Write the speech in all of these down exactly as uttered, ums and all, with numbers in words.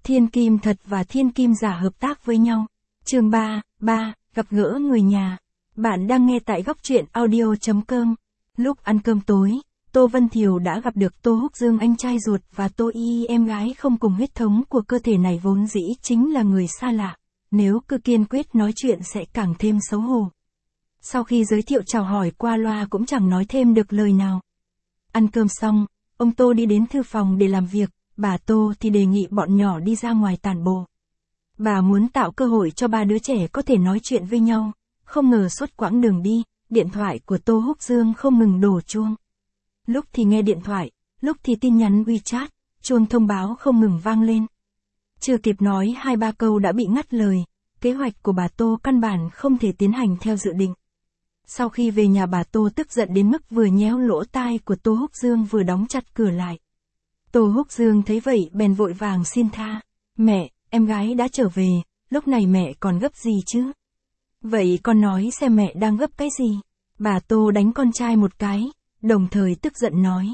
Thiên kim thật và thiên kim giả hợp tác với nhau. Chương ba, ba, gặp gỡ người nhà. Bạn đang nghe tại góc truyện audio chấm com. Lúc ăn cơm tối, Tô Vân Thiều đã gặp được Tô Húc Dương anh trai ruột và Tô Y em gái không cùng huyết thống của cơ thể này vốn dĩ chính là người xa lạ. Nếu cứ kiên quyết nói chuyện sẽ càng thêm xấu hổ. Sau khi giới thiệu chào hỏi qua loa cũng chẳng nói thêm được lời nào. Ăn cơm xong, ông Tô đi đến thư phòng để làm việc, bà Tô thì đề nghị bọn nhỏ đi ra ngoài tản bộ. Bà muốn tạo cơ hội cho ba đứa trẻ có thể nói chuyện với nhau, không ngờ suốt quãng đường đi, điện thoại của Tô Húc Dương không ngừng đổ chuông. Lúc thì nghe điện thoại, lúc thì tin nhắn WeChat, chuông thông báo không ngừng vang lên. Chưa kịp nói hai ba câu đã bị ngắt lời, kế hoạch của bà Tô căn bản không thể tiến hành theo dự định. Sau khi về nhà bà Tô tức giận đến mức vừa nhéo lỗ tai của Tô Húc Dương vừa đóng chặt cửa lại. Tô Húc Dương thấy vậy bèn vội vàng xin tha. Mẹ, em gái đã trở về, lúc này mẹ còn gấp gì chứ? Vậy con nói xem mẹ đang gấp cái gì? Bà Tô đánh con trai một cái, đồng thời tức giận nói.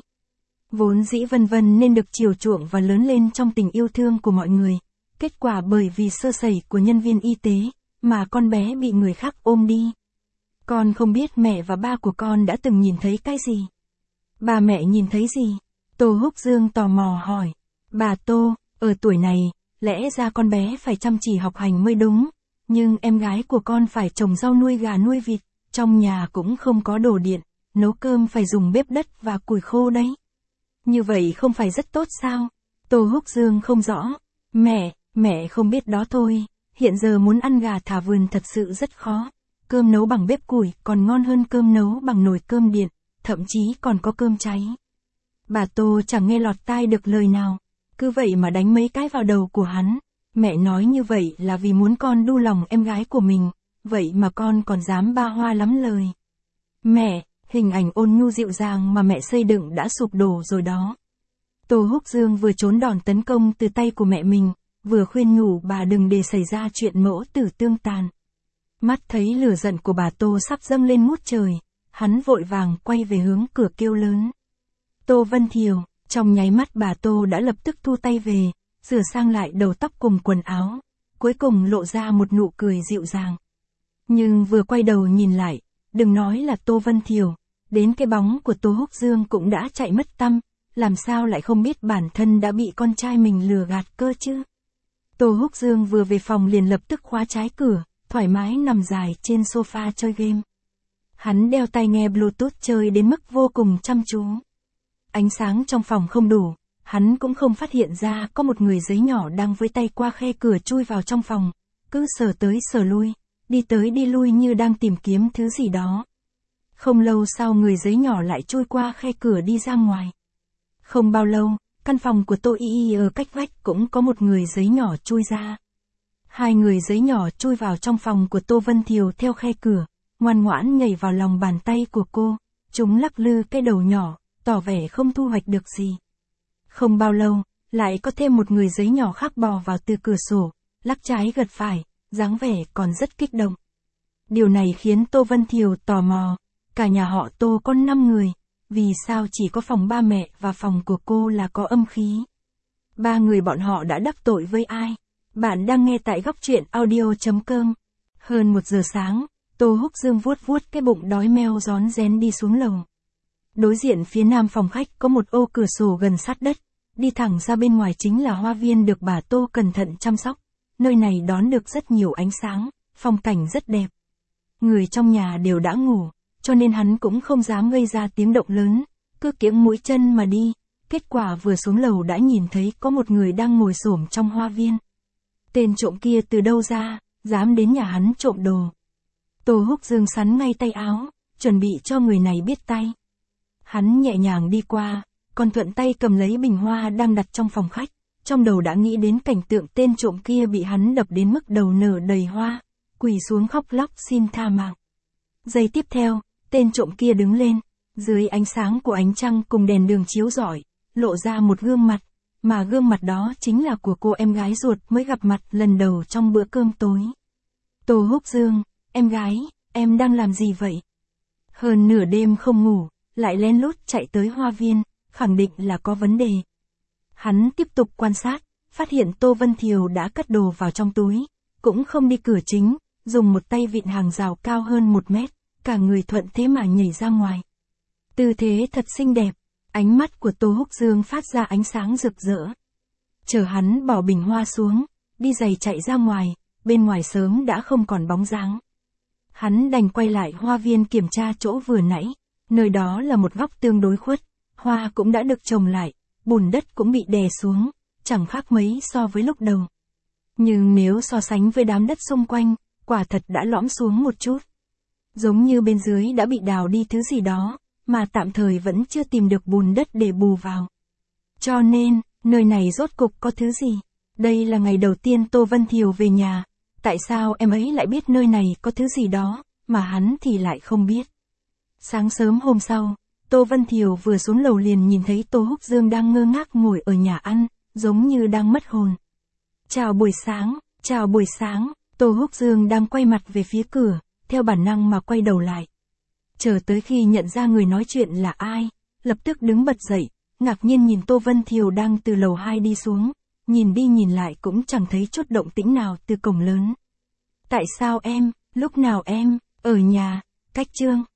Vốn dĩ Vân Vân nên được chiều chuộng và lớn lên trong tình yêu thương của mọi người. Kết quả bởi vì sơ sẩy của nhân viên y tế, mà con bé bị người khác ôm đi. Con không biết mẹ và ba của con đã từng nhìn thấy cái gì? Bà mẹ nhìn thấy gì? Tô Húc Dương tò mò hỏi. Bà Tô, ở tuổi này, lẽ ra con bé phải chăm chỉ học hành mới đúng, nhưng em gái của con phải trồng rau nuôi gà nuôi vịt, trong nhà cũng không có đồ điện, nấu cơm phải dùng bếp đất và củi khô đấy. Như vậy không phải rất tốt sao? Tô Húc Dương không rõ. Mẹ, mẹ không biết đó thôi, hiện giờ muốn ăn gà thả vườn thật sự rất khó. Cơm nấu bằng bếp củi còn ngon hơn cơm nấu bằng nồi cơm điện, thậm chí còn có cơm cháy. Bà Tô chẳng nghe lọt tai được lời nào, cứ vậy mà đánh mấy cái vào đầu của hắn. Mẹ nói như vậy là vì muốn con đu lòng em gái của mình, vậy mà con còn dám ba hoa lắm lời. Mẹ, hình ảnh ôn nhu dịu dàng mà mẹ xây dựng đã sụp đổ rồi đó. Tô Húc Dương vừa trốn đòn tấn công từ tay của mẹ mình, vừa khuyên nhủ bà đừng để xảy ra chuyện mẫu tử tương tàn. Mắt thấy lửa giận của bà Tô sắp dâng lên ngút trời, hắn vội vàng quay về hướng cửa kêu lớn. Tô Vân Thiều, trong nháy mắt bà Tô đã lập tức thu tay về, sửa sang lại đầu tóc cùng quần áo, cuối cùng lộ ra một nụ cười dịu dàng. Nhưng vừa quay đầu nhìn lại, đừng nói là Tô Vân Thiều, đến cái bóng của Tô Húc Dương cũng đã chạy mất tăm, làm sao lại không biết bản thân đã bị con trai mình lừa gạt cơ chứ. Tô Húc Dương vừa về phòng liền lập tức khóa trái cửa, thoải mái nằm dài trên sofa chơi game. Hắn đeo tai nghe Bluetooth chơi đến mức vô cùng chăm chú. Ánh sáng trong phòng không đủ, hắn cũng không phát hiện ra có một người giấy nhỏ đang với tay qua khe cửa chui vào trong phòng, cứ sờ tới sờ lui, đi tới đi lui như đang tìm kiếm thứ gì đó. Không lâu sau người giấy nhỏ lại chui qua khe cửa đi ra ngoài. Không bao lâu, căn phòng của Tô Y Y ở cách vách cũng có một người giấy nhỏ chui ra. Hai người giấy nhỏ chui vào trong phòng của Tô Vân Thiều theo khe cửa, ngoan ngoãn nhảy vào lòng bàn tay của cô, chúng lắc lư cái đầu nhỏ, tỏ vẻ không thu hoạch được gì. Không bao lâu, lại có thêm một người giấy nhỏ khác bò vào từ cửa sổ, lắc trái gật phải, dáng vẻ còn rất kích động. Điều này khiến Tô Vân Thiều tò mò, cả nhà họ Tô có năm người, vì sao chỉ có phòng ba mẹ và phòng của cô là có âm khí? Ba người bọn họ đã đắc tội với ai? Bạn đang nghe tại góc truyện audio chấm com. Hơn một giờ sáng, Tô Húc Dương vuốt vuốt cái bụng đói meo rón rén đi xuống lầu. Đối diện phía nam phòng khách có một ô cửa sổ gần sát đất, đi thẳng ra bên ngoài chính là hoa viên được bà Tô cẩn thận chăm sóc. Nơi này đón được rất nhiều ánh sáng, phong cảnh rất đẹp. Người trong nhà đều đã ngủ, cho nên hắn cũng không dám gây ra tiếng động lớn, cứ kiễng mũi chân mà đi. Kết quả vừa xuống lầu đã nhìn thấy có một người đang ngồi xổm trong hoa viên. Tên trộm kia từ đâu ra, dám đến nhà hắn trộm đồ. Tô Húc Dương sắn ngay tay áo, chuẩn bị cho người này biết tay. Hắn nhẹ nhàng đi qua, còn thuận tay cầm lấy bình hoa đang đặt trong phòng khách, trong đầu đã nghĩ đến cảnh tượng tên trộm kia bị hắn đập đến mức đầu nở đầy hoa, quỳ xuống khóc lóc xin tha mạng. Giây tiếp theo, tên trộm kia đứng lên, dưới ánh sáng của ánh trăng cùng đèn đường chiếu rọi, lộ ra một gương mặt, mà gương mặt đó chính là của cô em gái ruột mới gặp mặt lần đầu trong bữa cơm tối. Tô Húc Dương, em gái, em đang làm gì vậy? Hơn nửa đêm không ngủ, lại lén lút chạy tới hoa viên, khẳng định là có vấn đề. Hắn tiếp tục quan sát, phát hiện Tô Vân Thiều đã cất đồ vào trong túi, cũng không đi cửa chính, dùng một tay vịn hàng rào cao hơn một mét, cả người thuận thế mà nhảy ra ngoài. Tư thế thật xinh đẹp, ánh mắt của Tô Húc Dương phát ra ánh sáng rực rỡ. Chờ hắn bỏ bình hoa xuống, đi giày chạy ra ngoài, bên ngoài sớm đã không còn bóng dáng. Hắn đành quay lại hoa viên kiểm tra chỗ vừa nãy, nơi đó là một góc tương đối khuất, hoa cũng đã được trồng lại, bùn đất cũng bị đè xuống, chẳng khác mấy so với lúc đầu. Nhưng nếu so sánh với đám đất xung quanh, quả thật đã lõm xuống một chút. Giống như bên dưới đã bị đào đi thứ gì đó, mà tạm thời vẫn chưa tìm được bùn đất để bù vào. Cho nên, nơi này rốt cục có thứ gì? Đây là ngày đầu tiên Tô Vân Thiều về nhà, tại sao em ấy lại biết nơi này có thứ gì đó, mà hắn thì lại không biết. Sáng sớm hôm sau, Tô Vân Thiều vừa xuống lầu liền nhìn thấy Tô Húc Dương đang ngơ ngác ngồi ở nhà ăn, giống như đang mất hồn. Chào buổi sáng, chào buổi sáng, Tô Húc Dương đang quay mặt về phía cửa, theo bản năng mà quay đầu lại. Chờ tới khi nhận ra người nói chuyện là ai, lập tức đứng bật dậy, ngạc nhiên nhìn Tô Vân Thiều đang từ lầu hai đi xuống, nhìn đi nhìn lại cũng chẳng thấy chút động tĩnh nào từ cổng lớn. Tại sao em, lúc nào em, ở nhà, cách chương.